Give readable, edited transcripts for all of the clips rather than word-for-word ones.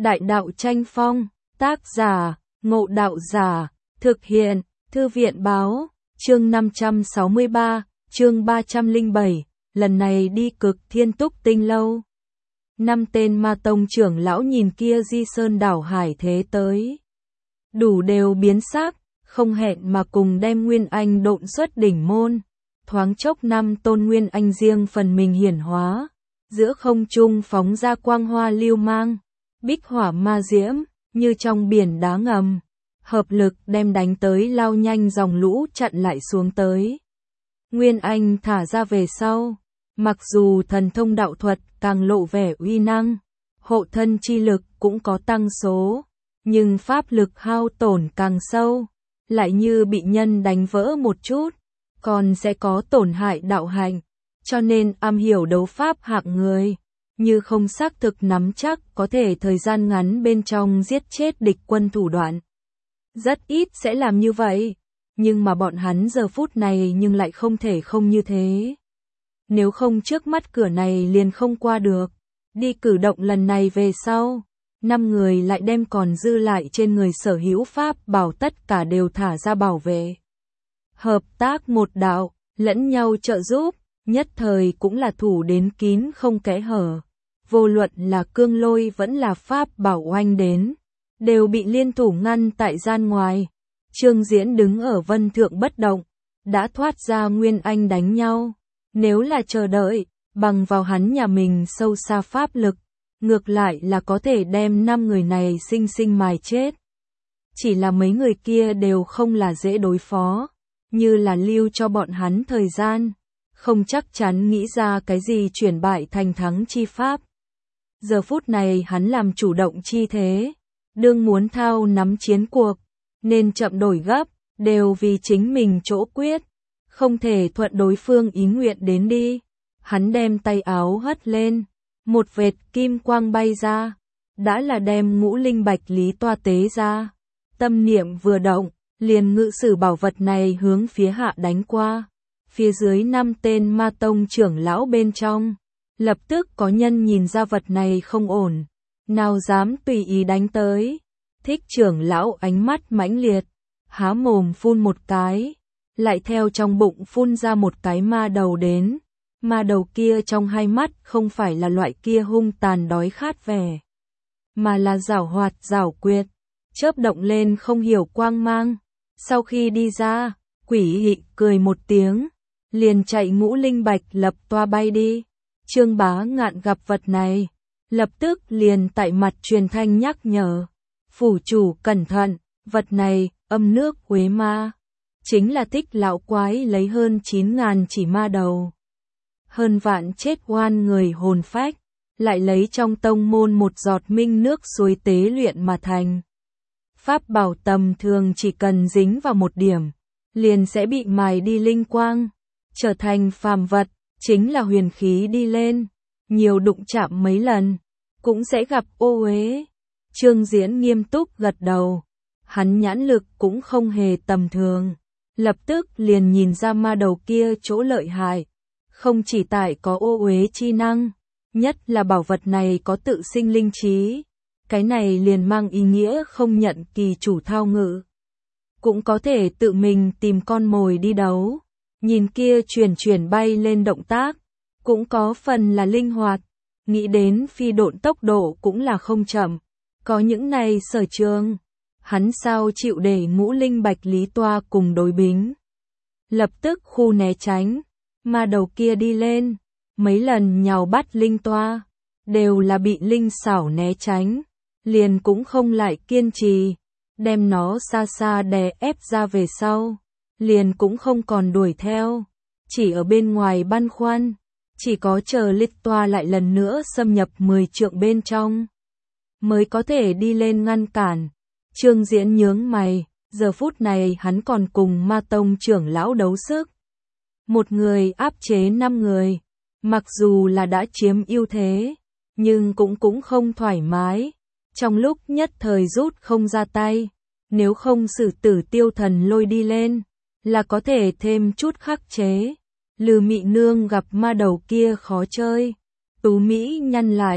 Đại đạo tranh phong, tác giả, Ngộ Đạo Giả, thực hiện, Thư viện báo, chương 563, chương 307, lần này đi Cực Thiên Túc Tinh Lâu. 5 tên ma tông trưởng lão nhìn kia di sơn đảo hải thế tới. Đủ đều biến sắc, không hẹn mà cùng đem Nguyên Anh độn xuất đỉnh môn. Thoáng chốc 5 tôn Nguyên Anh riêng phần mình hiển hóa, giữa không trung phóng ra quang hoa lưu mang, bích hỏa ma diễm, như trong biển đá ngầm, hợp lực đem đánh tới lao nhanh dòng lũ chặn lại xuống tới. Nguyên Anh thả ra về sau, mặc dù thần thông đạo thuật càng lộ vẻ uy năng, hộ thân chi lực cũng có tăng số, nhưng pháp lực hao tổn càng sâu, lại như bị nhân đánh vỡ một chút, còn sẽ có tổn hại đạo hạnh, cho nên am hiểu đấu pháp hạng người, như không xác thực nắm chắc có thể thời gian ngắn bên trong giết chết địch quân thủ đoạn. Rất ít sẽ làm như vậy, nhưng mà bọn hắn giờ phút này nhưng lại không thể không như thế. Nếu không trước mắt cửa này liền không qua được, đi cử động lần này về sau, 5 người lại đem còn dư lại trên người sở hữu pháp bảo tất cả đều thả ra bảo vệ. Hợp tác một đạo, lẫn nhau trợ giúp, nhất thời cũng là thủ đến kín không kẽ hở. Vô luận là cương lôi vẫn là pháp bảo oanh đến, đều bị liên thủ ngăn tại gian ngoài. Trương Diễn đứng ở vân thượng bất động, đã thoát ra Nguyên Anh đánh nhau. Nếu là chờ đợi, bằng vào hắn nhà mình sâu xa pháp lực, ngược lại là có thể đem 5 người này sinh sinh mài chết. Chỉ là mấy người kia đều không là dễ đối phó, như là lưu cho bọn hắn thời gian, không chắc chắn nghĩ ra cái gì chuyển bại thành thắng chi pháp. Giờ phút này hắn làm chủ động chi thế, đương muốn thao nắm chiến cuộc, nên chậm đổi gấp, đều vì chính mình chỗ quyết, không thể thuận đối phương ý nguyện đến đi. Hắn đem tay áo hất lên, một vệt kim quang bay ra, đã là đem ngũ linh bạch lý toa tế ra. Tâm niệm vừa động, liền ngự sử bảo vật này hướng phía hạ đánh qua. Phía dưới 5 tên ma tông trưởng lão bên trong, lập tức có nhân nhìn ra vật này không ổn, nào dám tùy ý đánh tới. Thích trưởng lão ánh mắt mãnh liệt, há mồm phun một cái, lại theo trong bụng phun ra một cái ma đầu đến. Ma đầu kia trong hai mắt không phải là loại kia hung tàn đói khát vẻ, mà là giảo hoạt giảo quyệt, chớp động lên không hiểu quang mang. Sau khi đi ra, quỷ hị cười một tiếng, liền chạy ngũ linh bạch lập toa bay đi. Trương Bá Ngạn gặp vật này, lập tức liền tại mặt truyền thanh nhắc nhở. Phủ chủ cẩn thận, vật này, âm nước Quế Ma. Chính là Thích lão quái lấy hơn 9.000 chỉ ma đầu. Hơn vạn chết oan người hồn phách, lại lấy trong tông môn một giọt minh nước suối tế luyện mà thành. Pháp bảo tầm thường chỉ cần dính vào một điểm, liền sẽ bị mài đi linh quang, trở thành phàm vật, chính là huyền khí đi lên, nhiều đụng chạm mấy lần, cũng sẽ gặp ô uế. Trương Diễn nghiêm túc gật đầu, hắn nhãn lực cũng không hề tầm thường, lập tức liền nhìn ra ma đầu kia chỗ lợi hại, không chỉ tại có ô uế chi năng, nhất là bảo vật này có tự sinh linh trí, cái này liền mang ý nghĩa không nhận kỳ chủ thao ngự, cũng có thể tự mình tìm con mồi đi đấu. Nhìn kia chuyển bay lên động tác, cũng có phần là linh hoạt, nghĩ đến phi độn tốc độ cũng là không chậm, có những này sở trường, hắn sao chịu để ngũ linh bạch lý toa cùng đối bính. Lập tức khu né tránh, ma đầu kia đi lên, mấy lần nhào bắt linh toa, đều là bị linh xảo né tránh, liền cũng không lại kiên trì, đem nó xa xa đè ép ra về sau. Liền cũng không còn đuổi theo, chỉ ở bên ngoài băn khoăn, chỉ có chờ lít toa lại lần nữa xâm nhập 10 trượng bên trong, mới có thể đi lên ngăn cản. Trương Diễn nhướng mày, giờ phút này hắn còn cùng ma tông trưởng lão đấu sức. Một người áp chế 5 người, mặc dù là đã chiếm ưu thế, nhưng cũng không thoải mái, trong lúc nhất thời rút không ra tay, nếu không sử tử tiêu thần lôi đi lên, là có thể thêm chút khắc chế. Lư Mị Nương gặp ma đầu kia khó chơi, Tú Mỹ nhăn lại,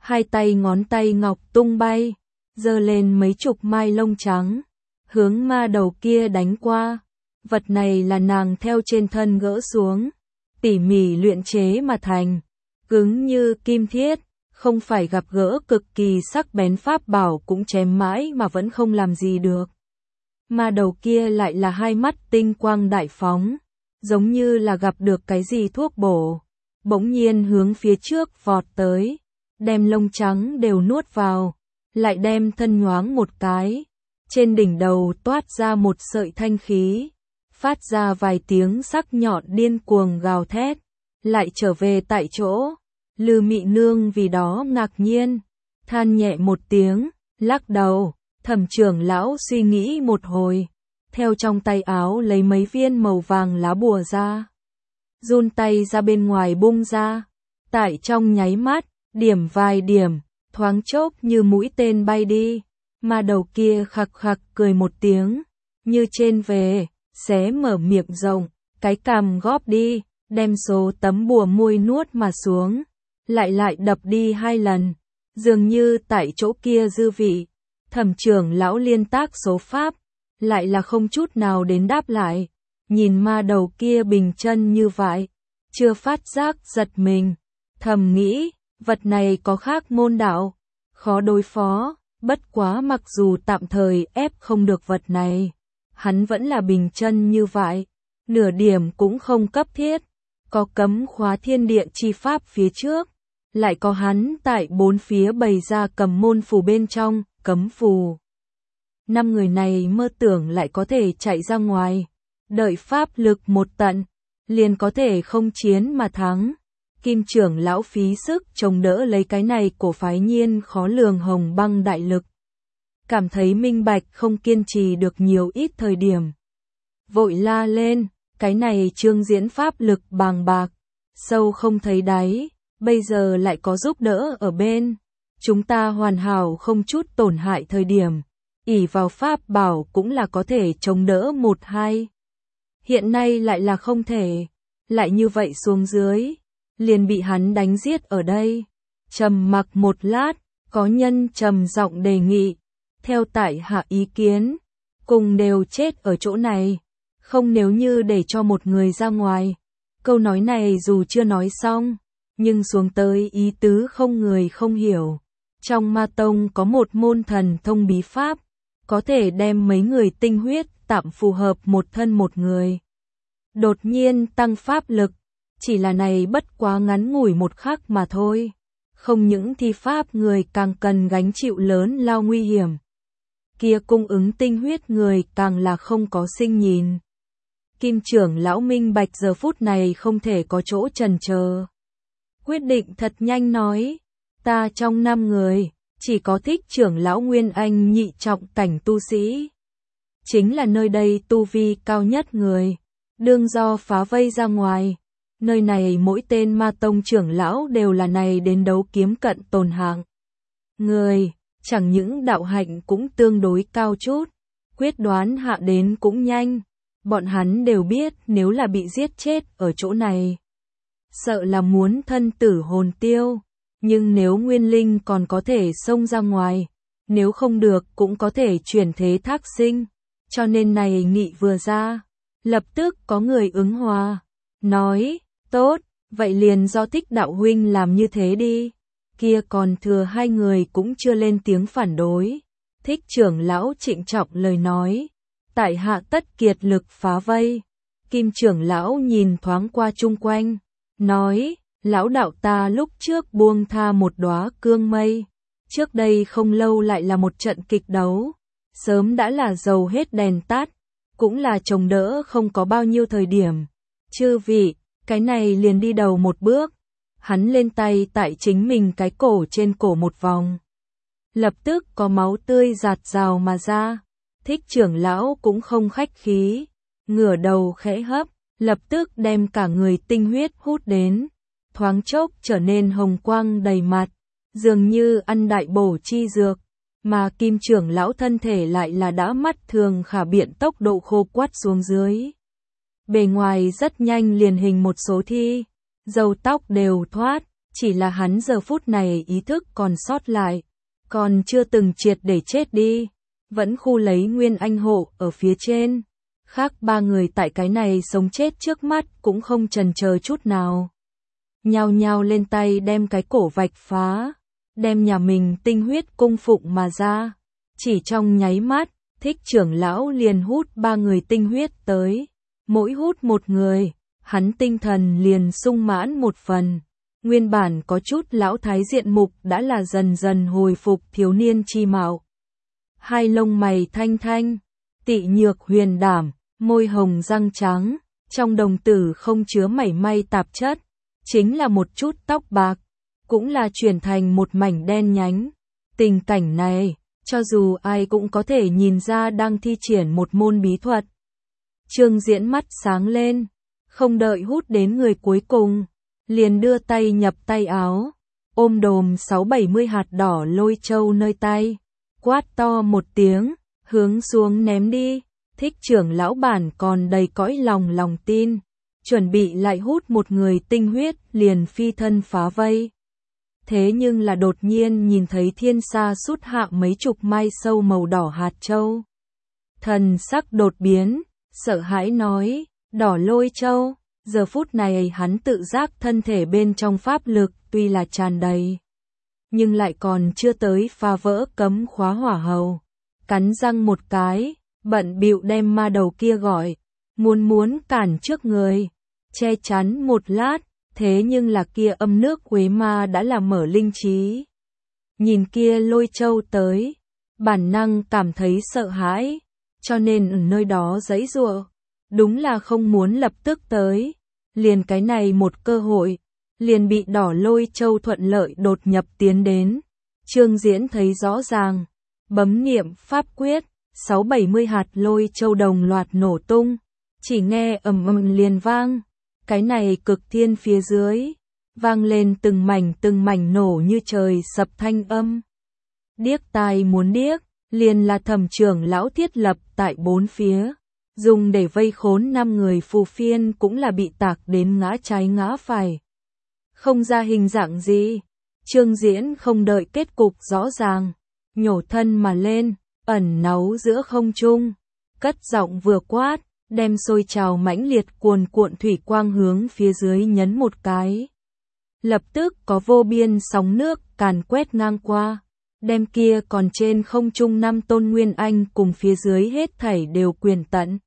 hai tay ngón tay ngọc tung bay, giơ lên mấy chục mai lông trắng, hướng ma đầu kia đánh qua. Vật này là nàng theo trên thân gỡ xuống, tỉ mỉ luyện chế mà thành, cứng như kim thiết, không phải gặp gỡ cực kỳ sắc bén pháp bảo cũng chém mãi mà vẫn không làm gì được. Ma đầu kia lại là hai mắt tinh quang đại phóng, giống như là gặp được cái gì thuốc bổ, bỗng nhiên hướng phía trước vọt tới, đem lông trắng đều nuốt vào, lại đem thân nhoáng một cái, trên đỉnh đầu toát ra một sợi thanh khí, phát ra vài tiếng sắc nhọn điên cuồng gào thét, lại trở về tại chỗ. Lư Mị Nương vì đó ngạc nhiên, than nhẹ một tiếng, lắc đầu. Thẩm trưởng lão suy nghĩ một hồi, theo trong tay áo lấy mấy viên màu vàng lá bùa ra, run tay ra bên ngoài bung ra, tại trong nháy mắt, điểm vài điểm, thoáng chốc như mũi tên bay đi. Ma đầu kia khặc khặc cười một tiếng, như trên về, xé mở miệng rộng, cái cằm góp đi, đem số tấm bùa môi nuốt mà xuống, lại đập đi 2 lần, dường như tại chỗ kia dư vị. Thẩm trưởng lão liên tác số pháp, lại là không chút nào đến đáp lại, nhìn ma đầu kia bình chân như vậy, chưa phát giác giật mình, thầm nghĩ, vật này có khác môn đạo, khó đối phó, bất quá mặc dù tạm thời ép không được vật này, hắn vẫn là bình chân như vậy, nửa điểm cũng không cấp thiết, có cấm khóa thiên địa chi pháp phía trước, lại có hắn tại bốn phía bày ra cầm môn phù bên trong, cấm phù. 5 người này mơ tưởng lại có thể chạy ra ngoài, đợi pháp lực một tận, liền có thể không chiến mà thắng. Kim trưởng lão phí sức chống đỡ lấy cái này của phái nhiên khó lường hồng băng đại lực. Cảm thấy minh bạch không kiên trì được nhiều ít thời điểm. Vội la lên, cái này trương diễn pháp lực bàng bạc, sâu không thấy đáy, bây giờ lại có giúp đỡ ở bên. Chúng ta hoàn hảo không chút tổn hại thời điểm, ỷ vào pháp bảo cũng là có thể chống đỡ 1-2. Hiện nay lại là không thể, lại như vậy xuống dưới, liền bị hắn đánh giết ở đây. Trầm mặc một lát, có nhân trầm giọng đề nghị, theo tại hạ ý kiến, cùng đều chết ở chỗ này, không nếu như để cho một người ra ngoài. Câu nói này dù chưa nói xong, nhưng xuống tới ý tứ không người không hiểu. Trong ma tông có một môn thần thông bí pháp, có thể đem mấy người tinh huyết tạm phù hợp một thân một người. Đột nhiên tăng pháp lực, chỉ là này bất quá ngắn ngủi một khắc mà thôi. Không những thi pháp người càng cần gánh chịu lớn lao nguy hiểm. Kia cung ứng tinh huyết người càng là không có sinh nhìn. Kim trưởng lão minh bạch giờ phút này không thể có chỗ chần chờ. Quyết định thật nhanh nói, ta trong 5 người, chỉ có Thích trưởng lão Nguyên Anh nhị trọng cảnh tu sĩ. Chính là nơi đây tu vi cao nhất người, đương do phá vây ra ngoài. Nơi này mỗi tên ma tông trưởng lão đều là này đến đấu kiếm cận tồn hạng. Người, chẳng những đạo hạnh cũng tương đối cao chút, quyết đoán hạ đến cũng nhanh. Bọn hắn đều biết nếu là bị giết chết ở chỗ này, sợ là muốn thân tử hồn tiêu. Nhưng nếu nguyên linh còn có thể xông ra ngoài, nếu không được cũng có thể chuyển thế thác sinh. Cho nên này nghị vừa ra, lập tức có người ứng hòa, nói, tốt, vậy liền do Thích đạo huynh làm như thế đi. Kia còn thừa 2 người cũng chưa lên tiếng phản đối. Thích trưởng lão trịnh trọng lời nói, tại hạ tất kiệt lực phá vây. Kim trưởng lão nhìn thoáng qua chung quanh, nói, lão đạo ta lúc trước buông tha một đóa cương mây, trước đây không lâu lại là một trận kịch đấu, sớm đã là dầu hết đèn tắt, cũng là chống đỡ không có bao nhiêu thời điểm. Chư vị, cái này liền đi đầu một bước. Hắn lên tay tại chính mình cái cổ trên cổ một vòng. Lập tức có máu tươi giạt rào mà ra. Thích trưởng lão cũng không khách khí, ngửa đầu khẽ hấp, lập tức đem cả người tinh huyết hút đến, thoáng chốc trở nên hồng quang đầy mặt, dường như ăn đại bổ chi dược, mà Kim trưởng lão thân thể lại là đã mắt thường khả biện tốc độ khô quắt xuống dưới. Bề ngoài rất nhanh liền hình một số thi, râu tóc đều thoát, chỉ là hắn giờ phút này ý thức còn sót lại, còn chưa từng triệt để chết đi, vẫn khu lấy Nguyên Anh hộ ở phía trên. Khác ba người tại cái này sống chết trước mắt cũng không chần chờ chút nào. Nhao nhao lên tay đem cái cổ vạch phá, đem nhà mình tinh huyết cung phụng mà ra. Chỉ trong nháy mắt, Thích trưởng lão liền hút ba người tinh huyết tới. Mỗi hút một người, hắn tinh thần liền sung mãn một phần. Nguyên bản có chút lão thái diện mục đã là dần dần hồi phục thiếu niên chi mạo. Hai lông mày thanh thanh, tị nhược huyền đảm, môi hồng răng trắng, trong đồng tử không chứa mảy may tạp chất, chính là một chút tóc bạc, cũng là chuyển thành một mảnh đen nhánh. Tình cảnh này, cho dù ai cũng có thể nhìn ra đang thi triển một môn bí thuật. Trương Diễn mắt sáng lên, không đợi hút đến người cuối cùng, liền đưa tay nhập tay áo, ôm đồm 6-70 hạt đỏ lôi châu nơi tay, quát to một tiếng, hướng xuống ném đi. Thích trưởng lão bản còn đầy cõi lòng tin, chuẩn bị lại hút một người tinh huyết liền phi thân phá vây. Thế nhưng là đột nhiên nhìn thấy thiên sa sút hạ mấy chục mai sâu màu đỏ hạt châu. Thần sắc đột biến, sợ hãi nói, đỏ lôi châu. Giờ phút này hắn tự giác thân thể bên trong pháp lực tuy là tràn đầy, nhưng lại còn chưa tới phá vỡ cấm khóa hỏa hầu. Cắn răng một cái, bận bịu đem ma đầu kia gọi, muốn cản trước người, che chắn một lát, thế nhưng là kia âm nước quế ma đã là mở linh trí. Nhìn kia lôi châu tới, bản năng cảm thấy sợ hãi, cho nên ở nơi đó giãy giụa, đúng là không muốn lập tức tới. Liền cái này một cơ hội, liền bị đỏ lôi châu thuận lợi đột nhập tiến đến. Trương Diễn thấy rõ ràng, bấm niệm pháp quyết, 6-70 hạt lôi châu đồng loạt nổ tung, chỉ nghe ầm ầm liền vang. Cái này cực thiên phía dưới, vang lên từng mảnh nổ như trời sập thanh âm. Điếc tai muốn điếc, liền là Thẩm trưởng lão thiết lập tại bốn phía, dùng để vây khốn 5 người phù phiên cũng là bị tạc đến ngã trái ngã phải. Không ra hình dạng gì, Trương Diễn không đợi kết cục rõ ràng, nhổ thân mà lên, ẩn náu giữa không trung, cất giọng vừa quát, đem sôi trào mãnh liệt cuồn cuộn thủy quang hướng phía dưới nhấn một cái. Lập tức có vô biên sóng nước càn quét ngang qua, đem kia còn trên không trung 5 tôn Nguyên Anh cùng phía dưới hết thảy đều quyền tận.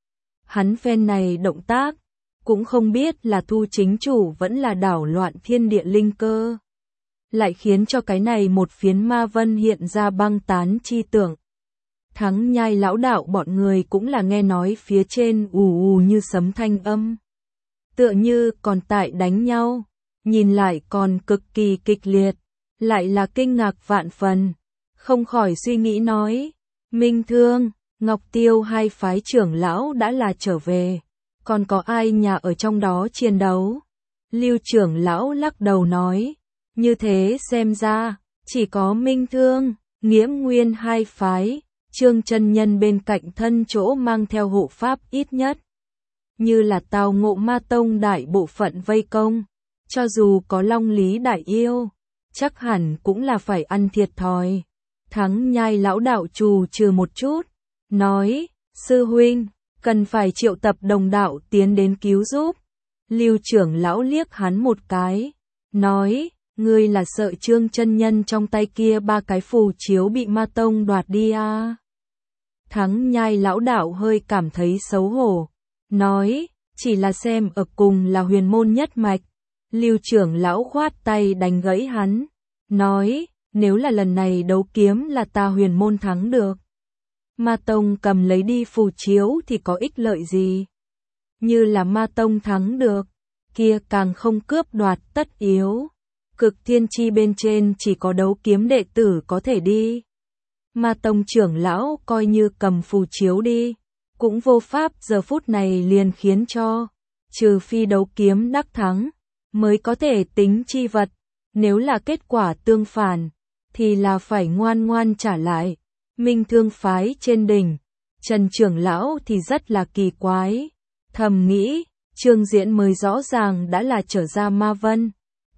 Hắn phen này động tác, cũng không biết là thu chính chủ vẫn là đảo loạn thiên địa linh cơ. Lại khiến cho cái này một phiến ma vân hiện ra băng tán chi tưởng. Thắng Nhai lão đạo bọn người cũng là nghe nói phía trên ù ù như sấm thanh âm. Tựa như còn tại đánh nhau, nhìn lại còn cực kỳ kịch liệt, lại là kinh ngạc vạn phần. Không khỏi suy nghĩ nói, Minh Thương, Ngọc Tiêu hai phái trưởng lão đã là trở về, còn có ai nhà ở trong đó chiến đấu? Lưu trưởng lão lắc đầu nói, như thế xem ra, chỉ có Minh Thương, Nghiễm Nguyên hai phái, Trương chân nhân bên cạnh thân chỗ mang theo hộ pháp ít nhất. Như là tào ngộ ma tông đại bộ phận vây công, cho dù có Long Lý đại yêu, chắc hẳn cũng là phải ăn thiệt thòi. Thắng Nhai lão đạo trù trừ một chút, nói, sư huynh, cần phải triệu tập đồng đạo tiến đến cứu giúp. Lưu trưởng lão liếc hắn một cái, nói, ngươi là sợ Trương chân nhân trong tay kia 3 cái phù chiếu bị ma tông đoạt đi à? Thắng Nhai lão đạo hơi cảm thấy xấu hổ, nói, chỉ là xem ở cùng là huyền môn nhất mạch. Lưu trưởng lão khoát tay đánh gãy hắn, nói, nếu là lần này đấu kiếm là ta huyền môn thắng được, ma tông cầm lấy đi phù chiếu thì có ích lợi gì? Như là ma tông thắng được, kia càng không cướp đoạt tất yếu. Cực thiên chi bên trên chỉ có đấu kiếm đệ tử có thể đi. Ma tông trưởng lão coi như cầm phù chiếu đi, cũng vô pháp giờ phút này liền khiến cho, trừ phi đấu kiếm đắc thắng, mới có thể tính chi vật. Nếu là kết quả tương phản, thì là phải ngoan ngoan trả lại. Minh Thương phái trên đỉnh, Trần trưởng lão thì rất là kỳ quái, thầm nghĩ, Trương Diễn mới rõ ràng đã là trở ra ma vân,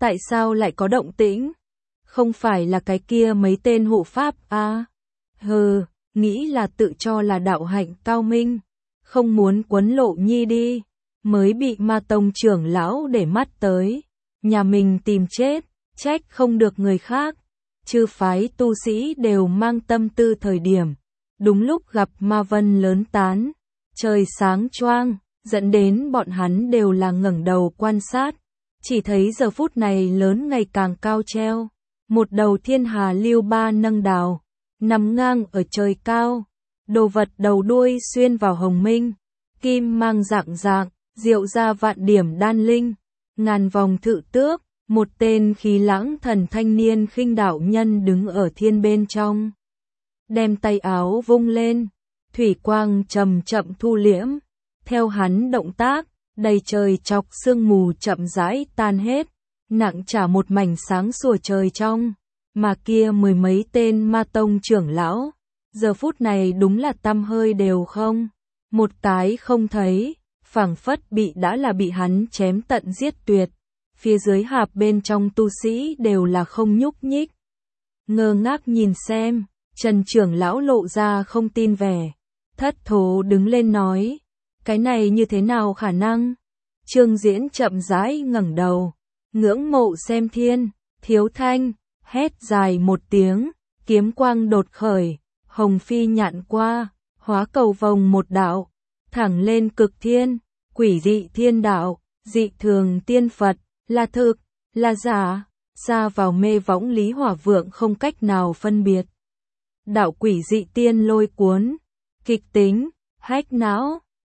Tại sao lại có động tĩnh? Không phải là cái kia mấy tên hộ pháp à? Hừ, nghĩ là tự cho là đạo hạnh cao minh, không muốn quấn Lộ Nhi đi, mới bị Ma Tông trưởng lão để mắt tới, nhà mình tìm chết, trách không được người khác. Chư phái tu sĩ đều mang tâm tư thời điểm, đúng lúc gặp ma vân lớn tán, trời sáng choang, dẫn đến bọn hắn đều là ngẩng đầu quan sát, chỉ thấy giờ phút này lớn ngày càng cao treo, một đầu thiên hà lưu ba nâng đào, nằm ngang ở trời cao, đồ vật đầu đuôi xuyên vào hồng minh, kim mang dạng dạng, diệu ra vạn điểm đan linh, ngàn vòng thự tước, một tên khí lãng thần thanh niên khinh đạo nhân đứng ở thiên bên trong, đem tay áo vung lên, thủy quang chậm chậm thu liễm, theo hắn động tác, đầy trời chọc sương mù chậm rãi tan hết, nặng trả một mảnh sáng sủa trời trong, mà kia mười mấy tên Ma Tông trưởng lão, giờ phút này đúng là tăm hơi đều không, một cái không thấy, phảng phất bị hắn chém tận giết tuyệt. Phía dưới hạp bên trong tu sĩ đều là không nhúc nhích. Ngơ ngác nhìn xem, Trần trưởng lão lộ ra không tin vẻ. Thất thố đứng lên nói, cái này như thế nào khả năng? Trương Diễn chậm rãi ngẩng đầu, ngưỡng mộ xem thiên, Thiếu Thanh, hét dài một tiếng, kiếm quang đột khởi, hồng phi nhạn qua, hóa cầu vồng một đạo, thẳng lên cực thiên, quỷ dị thiên đạo, dị thường tiên Phật. Là thực, là giả, xa vào mê võng Lý Hỏa Vượng không cách nào phân biệt. Đạo quỷ dị tiên lôi cuốn, kịch tính, hách não,